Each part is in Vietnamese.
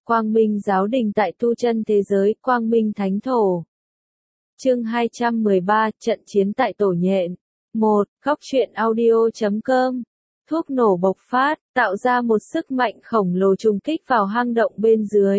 Quang Minh Giáo Đình tại tu chân thế giới, Quang Minh Thánh Thổ. Chương 213, trận chiến tại Tổ Nhện. 1. Góc truyện audio.com. Thuốc nổ bộc phát, tạo ra một sức mạnh khổng lồ trùng kích vào hang động bên dưới.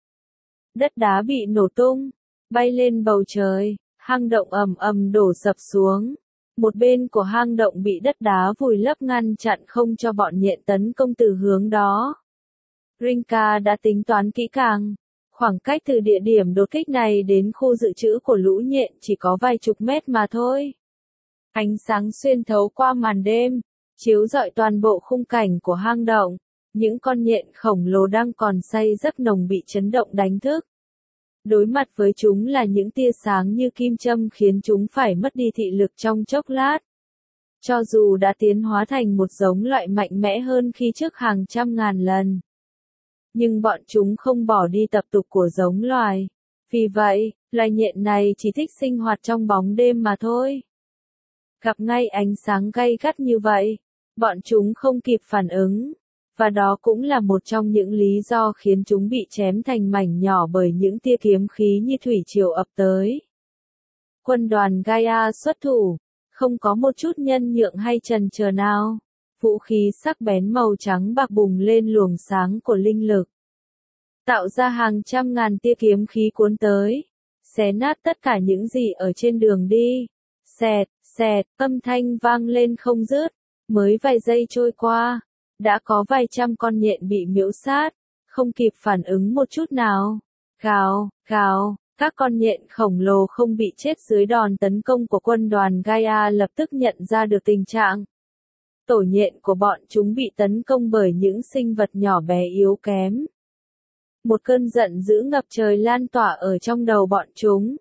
Đất đá bị nổ tung, bay lên bầu trời, hang động ầm ầm đổ sập xuống. Một bên của hang động bị đất đá vùi lấp ngăn chặn không cho bọn nhện tấn công từ hướng đó. Rinka đã tính toán kỹ càng. Khoảng cách từ địa điểm đột kích này đến khu dự trữ của lũ nhện chỉ có vài chục mét mà thôi. Ánh sáng xuyên thấu qua màn đêm, chiếu rọi toàn bộ khung cảnh của hang động. Những con nhện khổng lồ đang còn say giấc nồng bị chấn động đánh thức. Đối mặt với chúng là những tia sáng như kim châm khiến chúng phải mất đi thị lực trong chốc lát. Cho dù đã tiến hóa thành một giống loại mạnh mẽ hơn khi trước hàng trăm ngàn lần. Nhưng bọn chúng không bỏ đi tập tục của giống loài. Vì vậy, loài nhện này chỉ thích sinh hoạt trong bóng đêm mà thôi. Gặp ngay ánh sáng gay gắt như vậy, bọn chúng không kịp phản ứng. Và đó cũng là một trong những lý do khiến chúng bị chém thành mảnh nhỏ bởi những tia kiếm khí như thủy triều ập tới. Quân đoàn Gaia xuất thủ, không có một chút nhân nhượng hay chần chờ nào. Vũ khí sắc bén màu trắng bạc bùng lên luồng sáng của linh lực. Tạo ra hàng trăm ngàn tia kiếm khí cuốn tới, xé nát tất cả những gì ở trên đường đi. Xẹt, xẹt, âm thanh vang lên không dứt, mới vài giây trôi qua. Đã có vài trăm con nhện bị miễu sát, không kịp phản ứng một chút nào. Gào, gào, các con nhện khổng lồ không bị chết dưới đòn tấn công của quân đoàn Gaia lập tức nhận ra được tình trạng. Tổ nhện của bọn chúng bị tấn công bởi những sinh vật nhỏ bé yếu kém. Một cơn giận dữ ngập trời lan tỏa ở trong đầu bọn chúng.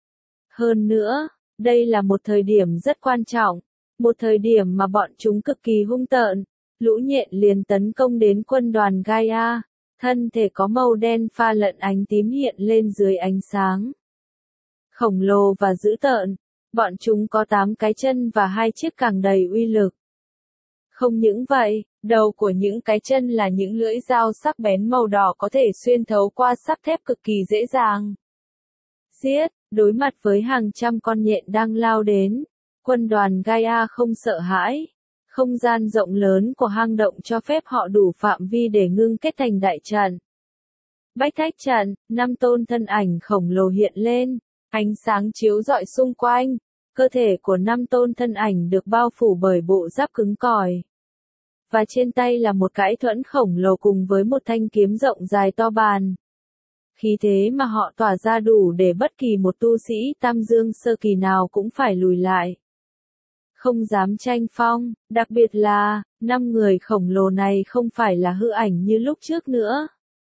Hơn nữa, đây là một thời điểm rất quan trọng, một thời điểm mà bọn chúng cực kỳ hung tợn. Lũ nhện liền tấn công đến quân đoàn Gaia, thân thể có màu đen pha lẫn ánh tím hiện lên dưới ánh sáng. Khổng lồ và dữ tợn, bọn chúng có 8 cái chân và 2 chiếc cẳng đầy uy lực. Không những vậy, đầu của những cái chân là những lưỡi dao sắc bén màu đỏ có thể xuyên thấu qua sắt thép cực kỳ dễ dàng. Giết, đối mặt với hàng trăm con nhện đang lao đến, quân đoàn Gaia không sợ hãi. Không gian rộng lớn của hang động cho phép họ đủ phạm vi để ngưng kết thành đại trận. Bách thách trận, 5 tôn thân ảnh khổng lồ hiện lên, ánh sáng chiếu rọi xung quanh, cơ thể của 5 tôn thân ảnh được bao phủ bởi bộ giáp cứng cỏi. Và trên tay là một cái thuẫn khổng lồ cùng với một thanh kiếm rộng dài to bàn. Khí thế mà họ tỏa ra đủ để bất kỳ một tu sĩ tam dương sơ kỳ nào cũng phải lùi lại. Không dám tranh phong, đặc biệt là, 5 người khổng lồ này không phải là hư ảnh như lúc trước nữa,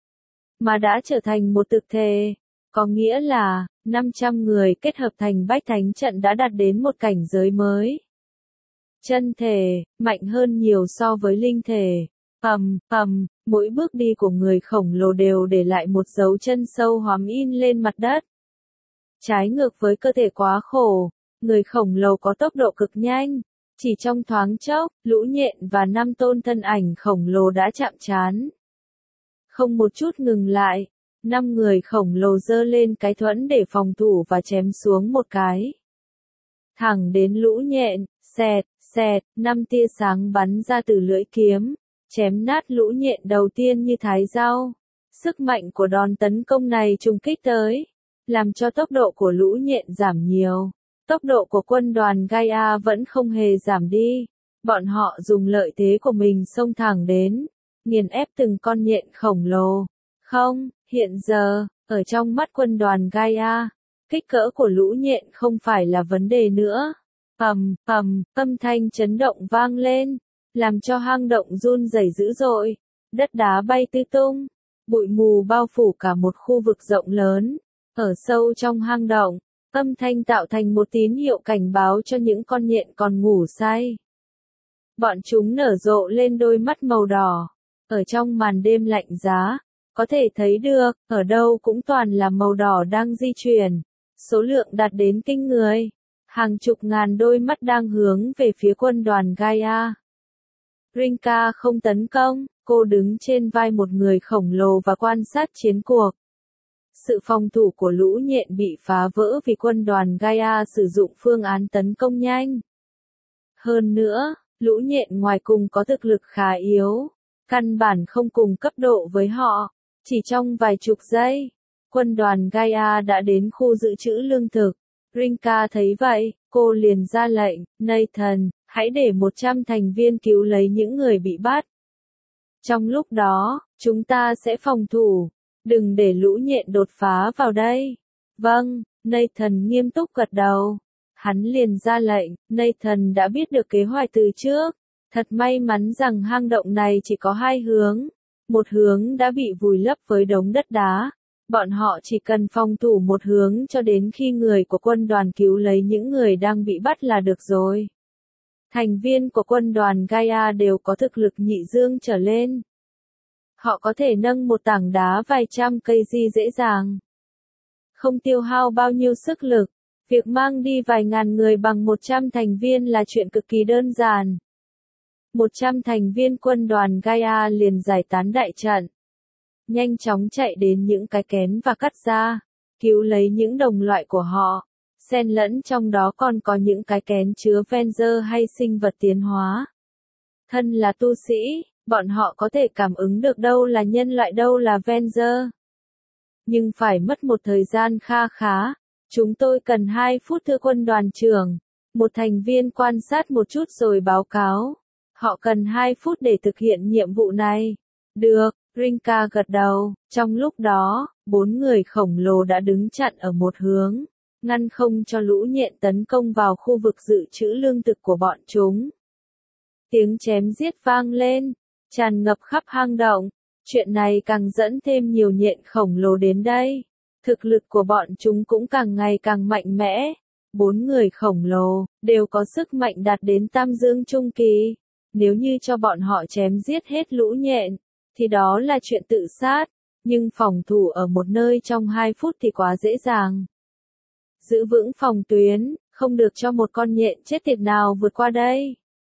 mà đã trở thành một thực thể, có nghĩa là, 500 người kết hợp thành bách thánh trận đã đạt đến một cảnh giới mới. Chân thể, mạnh hơn nhiều so với linh thể, mỗi bước đi của người khổng lồ đều để lại một dấu chân sâu hoắm in lên mặt đất. Trái ngược với cơ thể quá khổ. Người khổng lồ có tốc độ cực nhanh, chỉ trong thoáng chốc, lũ nhện và 5 tôn thân ảnh khổng lồ đã chạm trán. Không một chút ngừng lại, 5 người khổng lồ giơ lên cái thuẫn để phòng thủ và chém xuống một cái. Thẳng đến lũ nhện, xẹt, xẹt, 5 tia sáng bắn ra từ lưỡi kiếm, chém nát lũ nhện đầu tiên như thái rau. Sức mạnh của đòn tấn công này trùng kích tới, làm cho tốc độ của lũ nhện giảm nhiều. Tốc độ của quân đoàn Gaia vẫn không hề giảm đi. Bọn họ dùng lợi thế của mình xông thẳng đến, nghiền ép từng con nhện khổng lồ. Không, hiện giờ, ở trong mắt quân đoàn Gaia, kích cỡ của lũ nhện không phải là vấn đề nữa. Âm thanh chấn động vang lên, làm cho hang động run rẩy dữ dội. Đất đá bay tứ tung, bụi mù bao phủ cả một khu vực rộng lớn. Ở sâu trong hang động, âm thanh tạo thành một tín hiệu cảnh báo cho những con nhện còn ngủ say. Bọn chúng nở rộ lên đôi mắt màu đỏ. Ở trong màn đêm lạnh giá, có thể thấy được, ở đâu cũng toàn là màu đỏ đang di chuyển. Số lượng đạt đến kinh người. Hàng chục ngàn đôi mắt đang hướng về phía quân đoàn Gaia. Rinka không tấn công, cô đứng trên vai một người khổng lồ và quan sát chiến cuộc. Sự phòng thủ của lũ nhện bị phá vỡ vì quân đoàn Gaia sử dụng phương án tấn công nhanh. Hơn nữa, lũ nhện ngoài cùng có thực lực khá yếu, căn bản không cùng cấp độ với họ. Chỉ trong vài chục giây, quân đoàn Gaia đã đến khu dự trữ lương thực. Rinka thấy vậy, cô liền ra lệnh, Nathan, hãy để 100 thành viên cứu lấy những người bị bắt. Trong lúc đó, chúng ta sẽ phòng thủ, đừng để lũ nhện đột phá vào đây. Vâng, Nathan nghiêm túc gật đầu. Hắn liền ra lệnh, Nathan đã biết được kế hoạch từ trước. Thật may mắn rằng hang động này chỉ có hai hướng. Một hướng đã bị vùi lấp với đống đất đá. Bọn họ chỉ cần phòng thủ một hướng cho đến khi người của quân đoàn cứu lấy những người đang bị bắt là được rồi. Thành viên của quân đoàn Gaia đều có thực lực nhị dương trở lên. Họ có thể nâng một tảng đá vài trăm cây dễ dàng. Không tiêu hao bao nhiêu sức lực. Việc mang đi vài ngàn người bằng 100 thành viên là chuyện cực kỳ đơn giản. 100 thành viên quân đoàn Gaia liền giải tán đại trận. Nhanh chóng chạy đến những cái kén và cắt ra, cứu lấy những đồng loại của họ. Xen lẫn trong đó còn có những cái kén chứa Venger hay sinh vật tiến hóa. Thân là tu sĩ, bọn họ có thể cảm ứng được đâu là nhân loại đâu là Venger. Nhưng phải mất một thời gian kha khá. Chúng tôi cần 2 phút thưa quân đoàn trưởng. Một thành viên quan sát một chút rồi báo cáo. Họ cần 2 phút để thực hiện nhiệm vụ này. Được, Rinka gật đầu. Trong lúc đó, 4 người khổng lồ đã đứng chặn ở một hướng, ngăn không cho lũ nhện tấn công vào khu vực dự trữ lương thực của bọn chúng. Tiếng chém giết vang lên, tràn ngập khắp hang động. Chuyện này càng dẫn thêm nhiều nhện khổng lồ đến đây. Thực lực của bọn chúng cũng càng ngày càng mạnh mẽ. 4 người khổng lồ, đều có sức mạnh đạt đến tam dương trung kỳ. Nếu như cho bọn họ chém giết hết lũ nhện, thì đó là chuyện tự sát. Nhưng phòng thủ ở một nơi trong 2 phút thì quá dễ dàng. Giữ vững phòng tuyến, không được cho một con nhện chết tiệt nào vượt qua đây.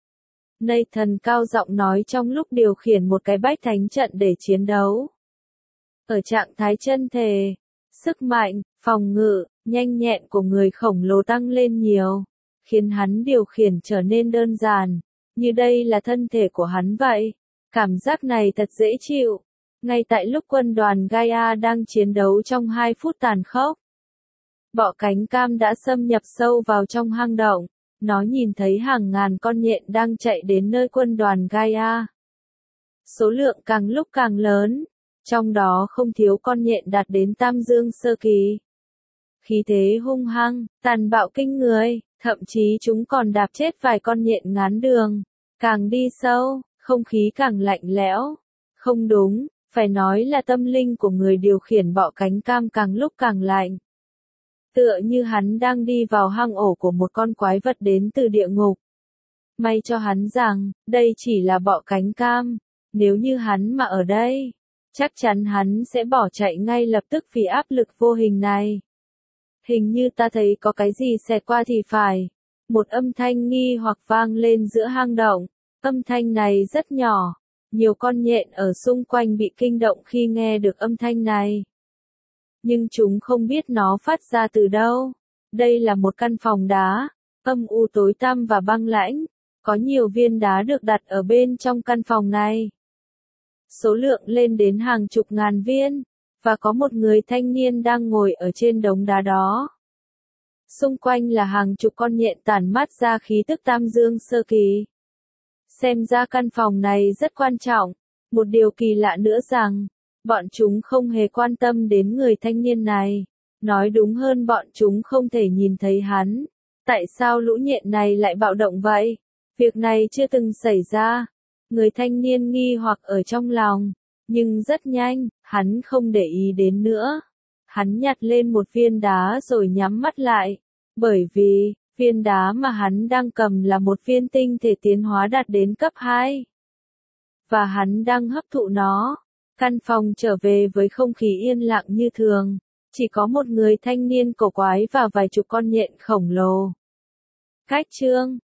Nathan cao giọng nói trong lúc điều khiển một cái bách thánh trận để chiến đấu. Ở trạng thái chân thể, sức mạnh, phòng ngự, nhanh nhẹn của người khổng lồ tăng lên nhiều, khiến hắn điều khiển trở nên đơn giản, như đây là thân thể của hắn vậy. Cảm giác này thật dễ chịu. Ngay tại lúc quân đoàn Gaia đang chiến đấu trong 2 phút tàn khốc, bọ cánh cam đã xâm nhập sâu vào trong hang động. Nó nhìn thấy hàng ngàn con nhện đang chạy đến nơi quân đoàn Gaia. Số lượng càng lúc càng lớn, trong đó không thiếu con nhện đạt đến tam dương sơ kỳ. Khí thế hung hăng, tàn bạo kinh người, thậm chí chúng còn đạp chết vài con nhện ngán đường. Càng đi sâu, không khí càng lạnh lẽo. Không đúng, phải nói là tâm linh của người điều khiển bọ cánh cam càng lúc càng lạnh. Tựa như hắn đang đi vào hang ổ của một con quái vật đến từ địa ngục. May cho hắn rằng, đây chỉ là bọ cánh cam. Nếu như hắn mà ở đây, chắc chắn hắn sẽ bỏ chạy ngay lập tức vì áp lực vô hình này. Hình như ta thấy có cái gì xẹt qua thì phải. Một âm thanh nghi hoặc vang lên giữa hang động. Âm thanh này rất nhỏ. Nhiều con nhện ở xung quanh bị kinh động khi nghe được âm thanh này. Nhưng chúng không biết nó phát ra từ đâu. Đây là một căn phòng đá, âm u tối tăm và băng lãnh. Có nhiều viên đá được đặt ở bên trong căn phòng này. Số lượng lên đến hàng chục ngàn viên. Và có một người thanh niên đang ngồi ở trên đống đá đó. Xung quanh là hàng chục con nhện tản mát ra khí tức tam dương sơ kỳ. Xem ra căn phòng này rất quan trọng. Một điều kỳ lạ nữa rằng, bọn chúng không hề quan tâm đến người thanh niên này. Nói đúng hơn bọn chúng không thể nhìn thấy hắn. Tại sao lũ nhện này lại bạo động vậy? Việc này chưa từng xảy ra. Người thanh niên nghi hoặc ở trong lòng. Nhưng rất nhanh, hắn không để ý đến nữa. Hắn nhặt lên một viên đá rồi nhắm mắt lại. Bởi vì, viên đá mà hắn đang cầm là một viên tinh thể tiến hóa đạt đến cấp 2. Và hắn đang hấp thụ nó. Căn phòng trở về với không khí yên lặng như thường. Chỉ có một người thanh niên cổ quái và vài chục con nhện khổng lồ. Cách chương